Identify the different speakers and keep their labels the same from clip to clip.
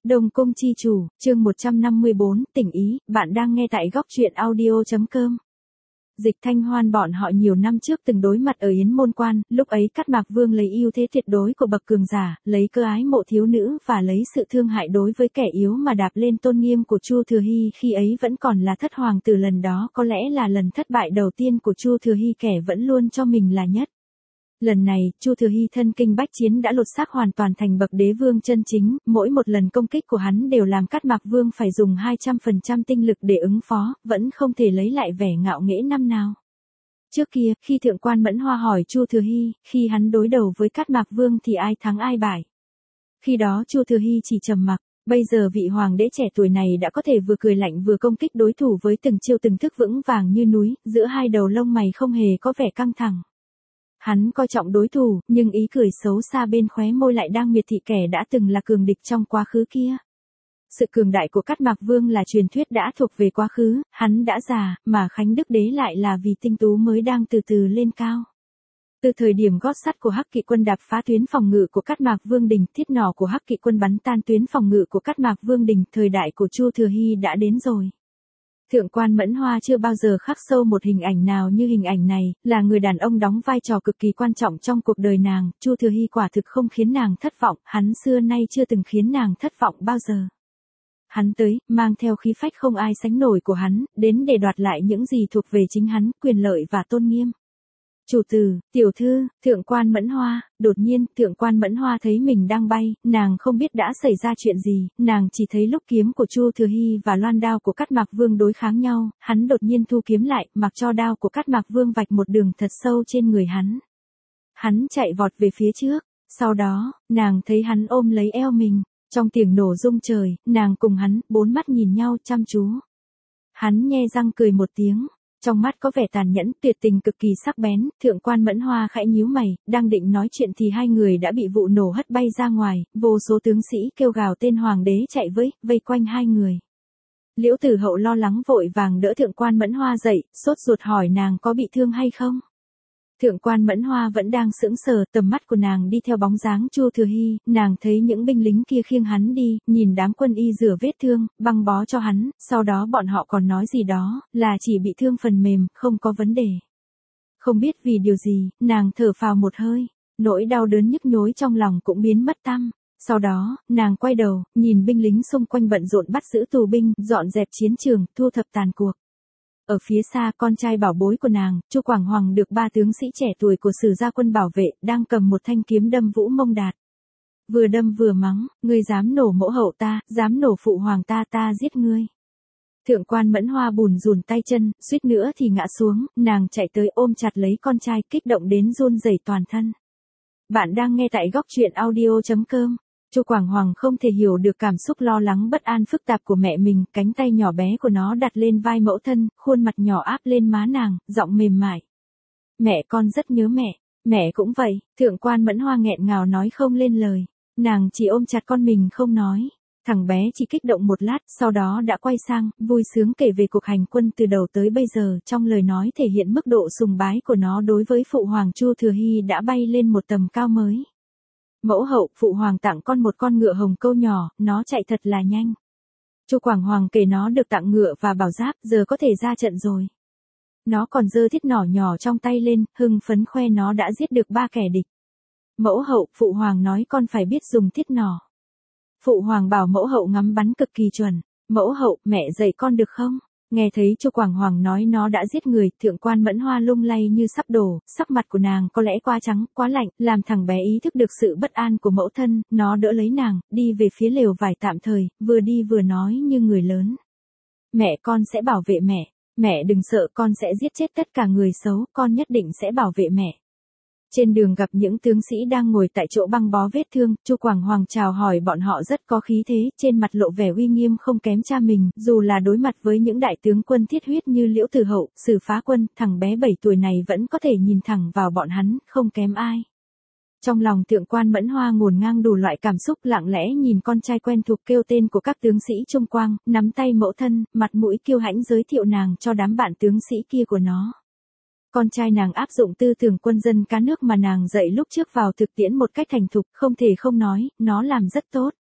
Speaker 1: Đông Cung chi chủ, chương 154, tỉnh ý, bạn đang nghe tại góc truyện audio.com. Dịch Thanh Hoan bọn họ nhiều năm trước từng đối mặt ở Yến Môn Quan, lúc ấy Cát Mạc Vương lấy ưu thế tuyệt đối của bậc cường giả, lấy cơ ái mộ thiếu nữ và lấy sự thương hại đối với kẻ yếu mà đạp lên tôn nghiêm của Chu Thừa Hy, khi ấy vẫn còn là thất hoàng tử, lần đó có lẽ là lần thất bại đầu tiên của Chu Thừa Hy, kẻ vẫn luôn cho mình là nhất. Lần này, Chu Thừa Hy thân kinh bách chiến đã lột xác hoàn toàn thành bậc đế vương chân chính, mỗi một lần công kích của hắn đều làm Cát Mạc Vương phải dùng 200% tinh lực để ứng phó, vẫn không thể lấy lại vẻ ngạo nghễ năm nào. Trước kia, khi Thượng quan Mẫn Hoa hỏi Chu Thừa Hy, khi hắn đối đầu với Cát Mạc Vương thì ai thắng ai bại. Khi đó Chu Thừa Hy chỉ trầm mặc, bây giờ vị hoàng đế trẻ tuổi này đã có thể vừa cười lạnh vừa công kích đối thủ với từng chiêu từng thức vững vàng như núi, giữa hai đầu lông mày không hề có vẻ căng thẳng. Hắn coi trọng đối thủ, nhưng ý cười xấu xa bên khóe môi lại đang miệt thị kẻ đã từng là cường địch trong quá khứ kia. Sự cường đại của Cát Mạc Vương là truyền thuyết đã thuộc về quá khứ, hắn đã già, mà Khánh Đức Đế lại là vì tinh tú mới đang từ từ lên cao. Từ thời điểm gót sắt của Hắc Kỵ quân đạp phá tuyến phòng ngự của Cát Mạc Vương Đình, thiết nỏ của Hắc Kỵ quân bắn tan tuyến phòng ngự của Cát Mạc Vương Đình, thời đại của Chu Thừa Hy đã đến rồi. Thượng quan Mẫn Hoa chưa bao giờ khắc sâu một hình ảnh nào như hình ảnh này, là người đàn ông đóng vai trò cực kỳ quan trọng trong cuộc đời nàng. Chu Thừa Hy quả thực không khiến nàng thất vọng, hắn xưa nay chưa từng khiến nàng thất vọng bao giờ. Hắn tới, mang theo khí phách không ai sánh nổi của hắn, đến để đoạt lại những gì thuộc về chính hắn, quyền lợi và tôn nghiêm. Chủ tử, tiểu thư, Thượng quan Mẫn Hoa. Đột nhiên, Thượng quan Mẫn Hoa thấy mình đang bay, nàng không biết đã xảy ra chuyện gì, nàng chỉ thấy lúc kiếm của Chu Thừa Hy và loan đao của Cát Mạc Vương đối kháng nhau, hắn đột nhiên thu kiếm lại, mặc cho đao của Cát Mạc Vương vạch một đường thật sâu trên người hắn. Hắn chạy vọt về phía trước, sau đó, nàng thấy hắn ôm lấy eo mình, trong tiếng nổ rung trời, nàng cùng hắn, bốn mắt nhìn nhau chăm chú. Hắn nhe răng cười một tiếng. Trong mắt có vẻ tàn nhẫn, tuyệt tình cực kỳ sắc bén. Thượng quan Mẫn Hoa khẽ nhíu mày, đang định nói chuyện thì hai người đã bị vụ nổ hất bay ra ngoài, vô số tướng sĩ kêu gào tên hoàng đế chạy vây quanh hai người. Liễu Tử Hậu lo lắng vội vàng đỡ Thượng quan Mẫn Hoa dậy, sốt ruột hỏi nàng có bị thương hay không. Thượng quan Mẫn Hoa vẫn đang sững sờ, tầm mắt của nàng đi theo bóng dáng Chu Thừa Hy, nàng thấy những binh lính kia khiêng hắn đi, nhìn đám quân y rửa vết thương, băng bó cho hắn, sau đó bọn họ còn nói gì đó, là chỉ bị thương phần mềm, không có vấn đề. Không biết vì điều gì, nàng thở phào một hơi, nỗi đau đớn nhức nhối trong lòng cũng biến mất tăm. Sau đó, nàng quay đầu, nhìn binh lính xung quanh bận rộn bắt giữ tù binh, dọn dẹp chiến trường, thu thập tàn cuộc. Ở phía xa, con trai bảo bối của nàng, Chu Quảng Hoàng được ba tướng sĩ trẻ tuổi của Sử Gia quân bảo vệ, đang cầm một thanh kiếm đâm Vũ Mông Đạt. Vừa đâm vừa mắng, ngươi dám nổ mẫu hậu ta, dám nổ phụ hoàng ta, ta giết ngươi. Thượng quan Mẫn Hoa bùn rùn tay chân, suýt nữa thì ngã xuống, nàng chạy tới ôm chặt lấy con trai, kích động đến run rẩy toàn thân. Bạn đang nghe tại góc truyện audio.com. Chu Quảng Hoàng không thể hiểu được cảm xúc lo lắng bất an phức tạp của mẹ mình, cánh tay nhỏ bé của nó đặt lên vai mẫu thân, khuôn mặt nhỏ áp lên má nàng, giọng mềm mại. Mẹ con rất nhớ mẹ cũng vậy. Thượng quan Mẫn Hoa nghẹn ngào nói không lên lời, nàng chỉ ôm chặt con mình không nói. Thằng bé chỉ kích động một lát, sau đó đã quay sang, vui sướng kể về cuộc hành quân từ đầu tới bây giờ, trong lời nói thể hiện mức độ sùng bái của nó đối với phụ hoàng. Chu Thừa Hy đã bay lên một tầm cao mới. Mẫu hậu, phụ hoàng tặng con một con ngựa hồng câu nhỏ, nó chạy thật là nhanh. Chu Quảng Hoàng kể nó được tặng ngựa và bảo giáp, giờ có thể ra trận rồi. Nó còn giơ thiết nỏ nhỏ trong tay lên, hưng phấn khoe nó đã giết được 3 kẻ địch. Mẫu hậu, phụ hoàng nói con phải biết dùng thiết nỏ. Phụ hoàng bảo mẫu hậu ngắm bắn cực kỳ chuẩn. Mẫu hậu, mẹ dạy con được không? Nghe thấy Chu Quảng Hoàng nói nó đã giết người, Thượng quan Mẫn Hoa lung lay như sắp đổ, sắc mặt của nàng có lẽ quá trắng, quá lạnh, làm thằng bé ý thức được sự bất an của mẫu thân, nó đỡ lấy nàng, đi về phía lều vải tạm thời, vừa đi vừa nói như người lớn. Mẹ con sẽ bảo vệ mẹ đừng sợ, con sẽ giết chết tất cả người xấu, con nhất định sẽ bảo vệ mẹ. Trên đường gặp những tướng sĩ đang ngồi tại chỗ băng bó vết thương, Chu Quảng Hoàng chào hỏi bọn họ rất có khí thế, trên mặt lộ vẻ uy nghiêm không kém cha mình, dù là đối mặt với những đại tướng quân thiết huyết như Liễu Tử Hậu, Sử Phá Quân, thằng bé 7 tuổi này vẫn có thể nhìn thẳng vào bọn hắn, không kém ai. Trong lòng Thượng quan Mẫn Hoa ngổn ngang đủ loại cảm xúc, lặng lẽ nhìn con trai quen thuộc kêu tên của các tướng sĩ Trung Quang, nắm tay mẫu thân, mặt mũi kiêu hãnh giới thiệu nàng cho đám bạn tướng sĩ kia của nó. Con trai nàng áp dụng tư tưởng quân dân cá nước mà nàng dạy lúc trước vào thực tiễn một cách thành thục, không thể không nói, nó làm rất tốt.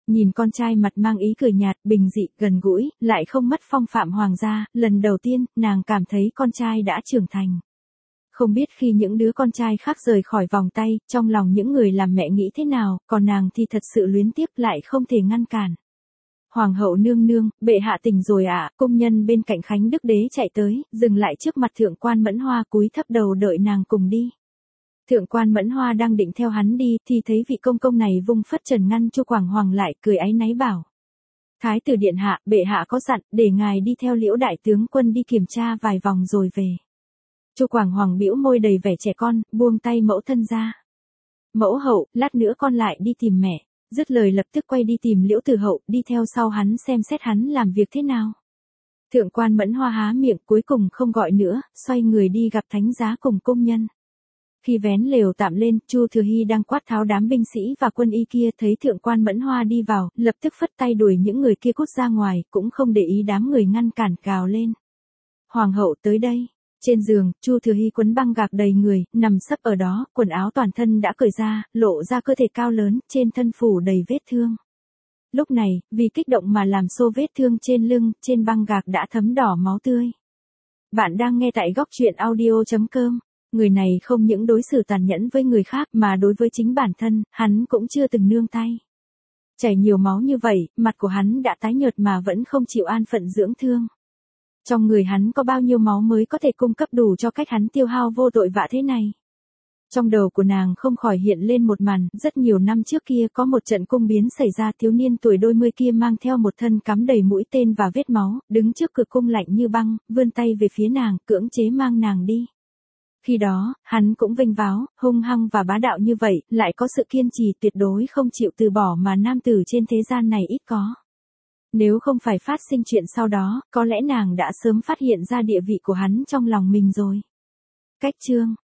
Speaker 1: Nhìn con trai mặt mang ý cười nhạt, bình dị, gần gũi, lại không mất phong phạm hoàng gia, lần đầu tiên, nàng cảm thấy con trai đã trưởng thành. Không biết khi những đứa con trai khác rời khỏi vòng tay, trong lòng những người làm mẹ nghĩ thế nào, còn nàng thì thật sự luyến tiếc lại không thể ngăn cản. Hoàng hậu nương nương, bệ hạ tỉnh rồi ạ, công nhân bên cạnh Khánh Đức đế chạy tới, dừng lại trước mặt thượng quan Mẫn Hoa cúi thấp đầu đợi nàng cùng đi. Thượng quan Mẫn Hoa đang định theo hắn đi, thì thấy vị công công này vung phất trần ngăn Chu Quảng Hoàng lại, cười áy náy bảo. Thái tử điện hạ, bệ hạ có dặn, để ngài đi theo Liễu đại tướng quân đi kiểm tra vài vòng rồi về. Chu Quảng Hoàng bĩu môi đầy vẻ trẻ con, buông tay mẫu thân ra. Mẫu hậu, lát nữa con lại đi tìm mẹ. Dứt lời lập tức quay đi tìm Liễu Từ Hậu, đi theo sau hắn xem xét hắn làm việc thế nào. Thượng quan Mẫn Hoa há miệng cuối cùng không gọi nữa, xoay người đi gặp thánh giá cùng công nhân. Khi vén lều tạm lên, Chu Thừa Hy đang quát tháo đám binh sĩ và quân y kia, thấy thượng quan Mẫn Hoa đi vào, lập tức phất tay đuổi những người kia cút ra ngoài, cũng không để ý đám người ngăn cản, gào lên. Hoàng hậu tới đây. Trên giường, Chu Thừa Hy quấn băng gạc đầy người, nằm sấp ở đó, quần áo toàn thân đã cởi ra, lộ ra cơ thể cao lớn, trên thân phủ đầy vết thương. Lúc này, vì kích động mà làm xô vết thương trên lưng, trên băng gạc đã thấm đỏ máu tươi. Bạn đang nghe tại góc truyện audio.com. Người này không những đối xử tàn nhẫn với người khác mà đối với chính bản thân, hắn cũng chưa từng nương tay. Chảy nhiều máu như vậy, mặt của hắn đã tái nhợt mà vẫn không chịu an phận dưỡng thương. Trong người hắn có bao nhiêu máu mới có thể cung cấp đủ cho cách hắn tiêu hao vô tội vạ thế này. Trong đầu của nàng không khỏi hiện lên một màn, rất nhiều năm trước kia có một trận cung biến xảy ra, thiếu niên tuổi đôi mươi kia mang theo một thân cắm đầy mũi tên và vết máu, đứng trước cửa cung lạnh như băng, vươn tay về phía nàng, cưỡng chế mang nàng đi. Khi đó, hắn cũng vênh váo, hung hăng và bá đạo như vậy, lại có sự kiên trì tuyệt đối không chịu từ bỏ mà nam tử trên thế gian này ít có. Nếu không phải phát sinh chuyện sau đó, có lẽ nàng đã sớm phát hiện ra địa vị của hắn trong lòng mình rồi. Cách chương